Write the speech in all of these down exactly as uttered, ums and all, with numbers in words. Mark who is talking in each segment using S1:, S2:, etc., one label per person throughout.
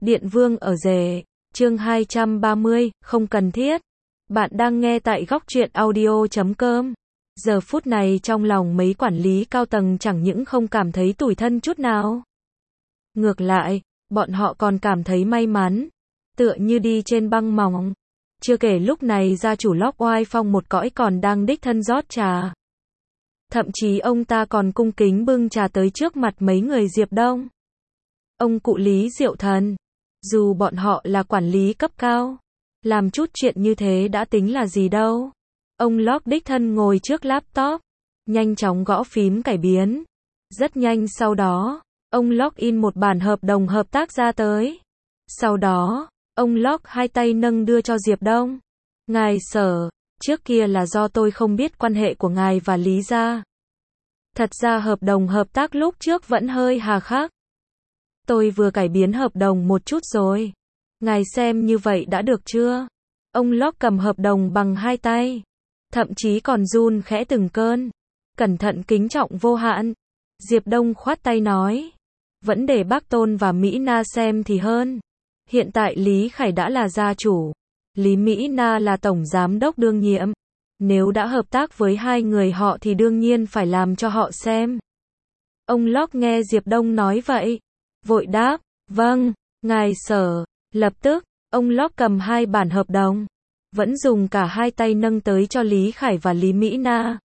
S1: Điện Vương ở rể, chương hai trăm ba mươi, không cần thiết. Bạn đang nghe tại góc truyện audio chấm com. Giờ phút này trong lòng mấy quản lý cao tầng chẳng những không cảm thấy tủi thân chút nào. Ngược lại, bọn họ còn cảm thấy may mắn, tựa như đi trên băng mỏng. Chưa kể lúc này gia chủ Lốc oai phong một cõi còn đang đích thân rót trà. Thậm chí ông ta còn cung kính bưng trà tới trước mặt mấy người Diệp Đông. Ông cụ Lý Diệu Thần, dù bọn họ là quản lý cấp cao, làm chút chuyện như thế đã tính là gì đâu. Ông Lốc đích thân ngồi trước laptop, nhanh chóng gõ phím cải biến. Rất nhanh sau đó, ông Lốc in một bản hợp đồng hợp tác ra tới. Sau đó, ông Lốc hai tay nâng đưa cho Diệp Đông. Ngài Sở, trước kia là do tôi không biết quan hệ của ngài và Lý gia. Thật ra hợp đồng hợp tác lúc trước vẫn hơi hà khắc. Tôi vừa cải biến hợp đồng một chút rồi. Ngài xem như vậy đã được chưa? Ông Lốc cầm hợp đồng bằng hai tay. Thậm chí còn run khẽ từng cơn. Cẩn thận kính trọng vô hạn. Diệp Đông khoát tay nói. Vẫn để bác Tôn và Mỹ Na xem thì hơn. Hiện tại Lý Khải đã là gia chủ. Lý Mỹ Na là tổng giám đốc đương nhiệm. Nếu đã hợp tác với hai người họ thì đương nhiên phải làm cho họ xem. Ông Lốc nghe Diệp Đông nói vậy, vội đáp, vâng, ngài Sở. Lập tức, ông Lốc cầm hai bản hợp đồng, vẫn dùng cả hai tay nâng tới cho Lý Khải và Lý Mỹ Na.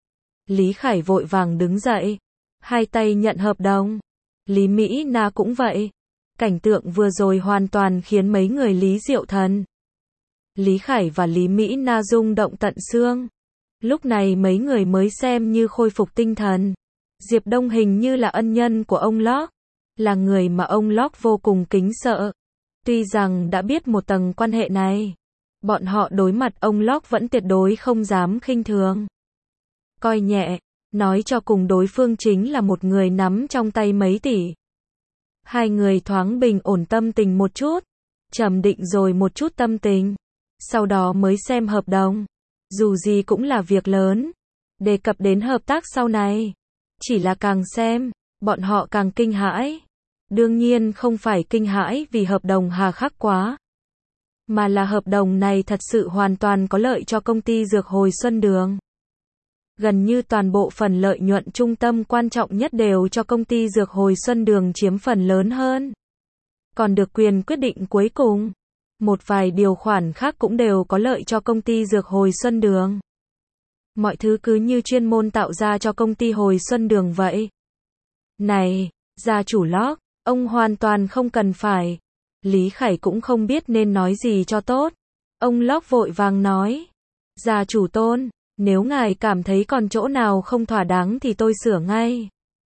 S1: Lý Khải vội vàng đứng dậy, hai tay nhận hợp đồng. Lý Mỹ Na cũng vậy. Cảnh tượng vừa rồi hoàn toàn khiến mấy người Lý Diệu Thần, Lý Khải và Lý Mỹ Na rung động tận xương. Lúc này mấy người mới xem như khôi phục tinh thần. Diệp Đông hình như là ân nhân của ông Lốc, là người mà ông Lốc vô cùng kính sợ. Tuy rằng đã biết một tầng quan hệ này, bọn họ đối mặt ông Lốc vẫn tuyệt đối không dám khinh thường, coi nhẹ, nói cho cùng đối phương chính là một người nắm trong tay mấy tỷ. Hai người thoáng bình ổn tâm tình một chút, trầm định rồi một chút tâm tình, sau đó mới xem hợp đồng. Dù gì cũng là việc lớn, đề cập đến hợp tác sau này, chỉ là càng xem, bọn họ càng kinh hãi. Đương nhiên không phải kinh hãi vì hợp đồng hà khắc quá, mà là hợp đồng này thật sự hoàn toàn có lợi cho công ty dược Hồi Xuân Đường. Gần như toàn bộ phần lợi nhuận trung tâm quan trọng nhất đều cho công ty dược Hồi Xuân Đường chiếm phần lớn hơn. Còn được quyền quyết định cuối cùng. Một vài điều khoản khác cũng đều có lợi cho công ty dược Hồi Xuân Đường. Mọi thứ cứ như chuyên môn tạo ra cho công ty Hồi Xuân Đường vậy. Này, gia chủ Lốc, ông hoàn toàn không cần phải. Lý Khải cũng không biết nên nói gì cho tốt. Ông Lốc vội vàng nói. Gia chủ Tôn, nếu ngài cảm thấy còn chỗ nào không thỏa đáng thì tôi sửa ngay.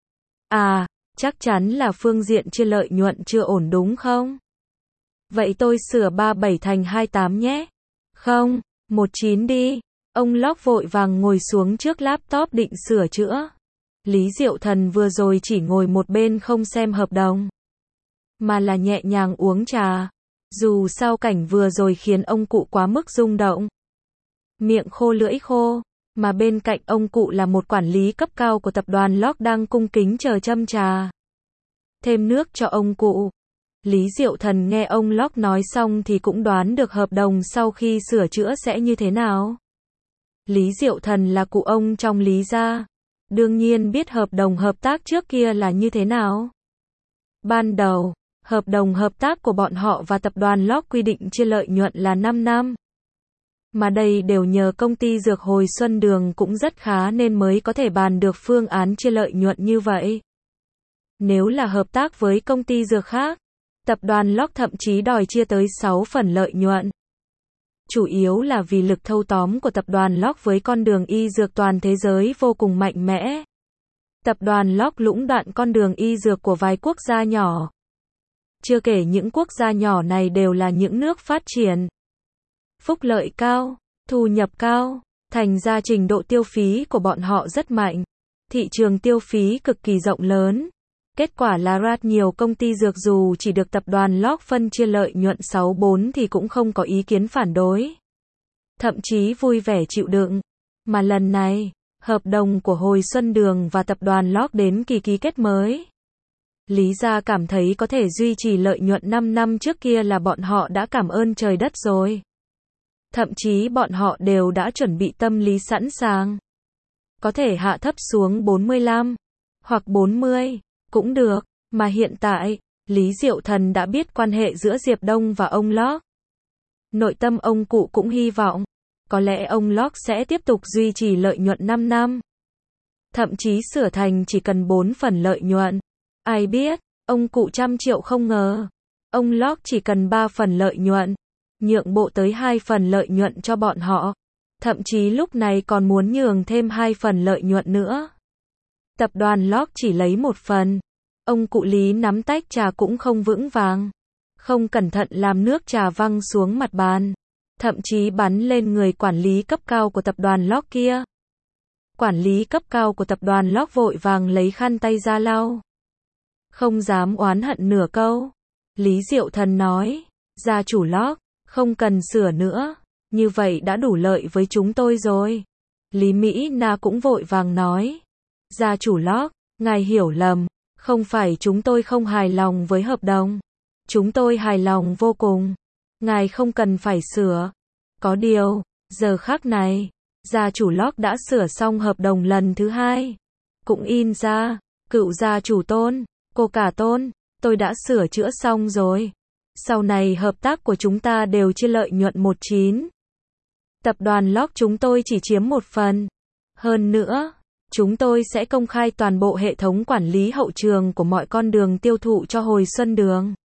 S1: À, chắc chắn là phương diện chia lợi nhuận chưa ổn đúng không? Vậy tôi sửa ba mươi bảy thành hai mươi tám nhé. Không, mười chín đi. Ông Lốc vội vàng ngồi xuống trước laptop định sửa chữa. Lý Diệu Thần vừa rồi chỉ ngồi một bên không xem hợp đồng, mà là nhẹ nhàng uống trà. Dù sao cảnh vừa rồi khiến ông cụ quá mức rung động. Miệng khô lưỡi khô, mà bên cạnh ông cụ là một quản lý cấp cao của tập đoàn Lốc đang cung kính chờ châm trà. Thêm nước cho ông cụ. Lý Diệu Thần nghe ông Lốc nói xong thì cũng đoán được hợp đồng sau khi sửa chữa sẽ như thế nào. Lý Diệu Thần là cụ ông trong Lý gia, đương nhiên biết hợp đồng hợp tác trước kia là như thế nào. Ban đầu, hợp đồng hợp tác của bọn họ và tập đoàn Lốc quy định chia lợi nhuận là năm năm. Mà đây đều nhờ công ty dược Hồi Xuân Đường cũng rất khá nên mới có thể bàn được phương án chia lợi nhuận như vậy. Nếu là hợp tác với công ty dược khác, tập đoàn Lốc thậm chí đòi chia tới sáu phần lợi nhuận. Chủ yếu là vì lực thâu tóm của tập đoàn Lốc với con đường y dược toàn thế giới vô cùng mạnh mẽ. Tập đoàn Lốc lũng đoạn con đường y dược của vài quốc gia nhỏ. Chưa kể những quốc gia nhỏ này đều là những nước phát triển, phúc lợi cao, thu nhập cao, thành ra trình độ tiêu phí của bọn họ rất mạnh. Thị trường tiêu phí cực kỳ rộng lớn. Kết quả là rất nhiều công ty dược dù chỉ được tập đoàn Lốc phân chia lợi nhuận sáu bốn thì cũng không có ý kiến phản đối. Thậm chí vui vẻ chịu đựng. Mà lần này, hợp đồng của Hồi Xuân Đường và tập đoàn Lốc đến kỳ ký kết mới. Lý gia cảm thấy có thể duy trì lợi nhuận năm năm trước kia là bọn họ đã cảm ơn trời đất rồi. Thậm chí bọn họ đều đã chuẩn bị tâm lý sẵn sàng. Có thể hạ thấp xuống bốn mươi lăm, hoặc bốn mươi, cũng được, mà hiện tại, Lý Diệu Thần đã biết quan hệ giữa Diệp Đông và ông Locke. Nội tâm ông cụ cũng hy vọng, có lẽ ông Locke sẽ tiếp tục duy trì lợi nhuận năm năm. Thậm chí sửa thành chỉ cần bốn phần lợi nhuận. Ai biết, ông cụ trăm triệu không ngờ. Ông Locke chỉ cần ba phần lợi nhuận, nhượng bộ tới hai phần lợi nhuận cho bọn họ. Thậm chí lúc này còn muốn nhường thêm hai phần lợi nhuận nữa. Tập đoàn Locke chỉ lấy một phần. Ông cụ Lý nắm tách trà cũng không vững vàng. Không cẩn thận làm nước trà văng xuống mặt bàn. Thậm chí bắn lên người quản lý cấp cao của tập đoàn Locke kia. Quản lý cấp cao của tập đoàn Locke vội vàng lấy khăn tay ra lau. Không dám oán hận nửa câu. Lý Diệu Thần nói, gia chủ Locke, không cần sửa nữa, như vậy đã đủ lợi với chúng tôi rồi. Lý Mỹ Na cũng vội vàng nói, gia chủ Locke, ngài hiểu lầm, không phải chúng tôi không hài lòng với hợp đồng. Chúng tôi hài lòng vô cùng. Ngài không cần phải sửa. Có điều, giờ khắc này, gia chủ Locke đã sửa xong hợp đồng lần thứ hai. Cũng in ra, cựu gia chủ Tôn, cô cả Tôn, tôi đã sửa chữa xong rồi. Sau này hợp tác của chúng ta đều chia lợi nhuận một chín. Tập đoàn Locke chúng tôi chỉ chiếm một phần. Hơn nữa, chúng tôi sẽ công khai toàn bộ hệ thống quản lý hậu trường của mọi con đường tiêu thụ cho Hồi Xuân Đường.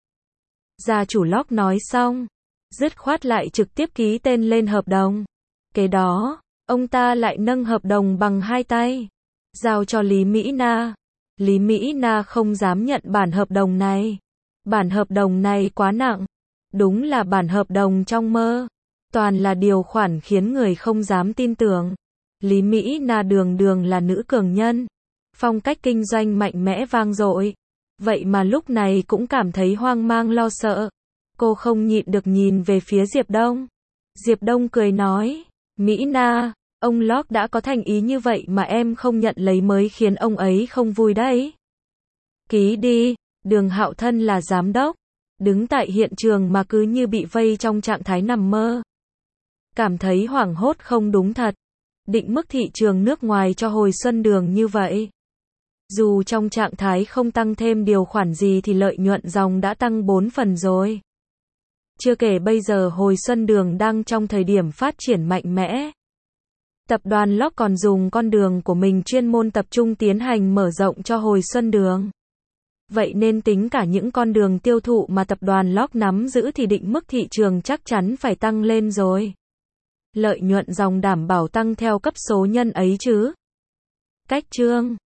S1: Gia chủ Locke nói xong, dứt khoát lại trực tiếp ký tên lên hợp đồng. Kế đó, ông ta lại nâng hợp đồng bằng hai tay, giao cho Lý Mỹ Na. Lý Mỹ Na không dám nhận bản hợp đồng này. Bản hợp đồng này quá nặng. Đúng là bản hợp đồng trong mơ. Toàn là điều khoản khiến người không dám tin tưởng. Lý Mỹ Na đường đường là nữ cường nhân. Phong cách kinh doanh mạnh mẽ vang dội. Vậy mà lúc này cũng cảm thấy hoang mang lo sợ. Cô không nhịn được nhìn về phía Diệp Đông. Diệp Đông cười nói, Mỹ Na, ông Locke đã có thành ý như vậy mà em không nhận lấy mới khiến ông ấy không vui đấy. Ký đi. Đường Hạo thân là giám đốc, đứng tại hiện trường mà cứ như bị vây trong trạng thái nằm mơ. Cảm thấy hoảng hốt không đúng thật. Định mức thị trường nước ngoài cho Hồi Xuân Đường như vậy. Dù trong trạng thái không tăng thêm điều khoản gì thì lợi nhuận dòng đã tăng bốn phần rồi. Chưa kể bây giờ Hồi Xuân Đường đang trong thời điểm phát triển mạnh mẽ. Tập đoàn Locke còn dùng con đường của mình chuyên môn tập trung tiến hành mở rộng cho Hồi Xuân Đường. Vậy nên tính cả những con đường tiêu thụ mà tập đoàn Locke nắm giữ thì định mức thị trường chắc chắn phải tăng lên rồi. Lợi nhuận dòng đảm bảo tăng theo cấp số nhân ấy chứ. Cách chương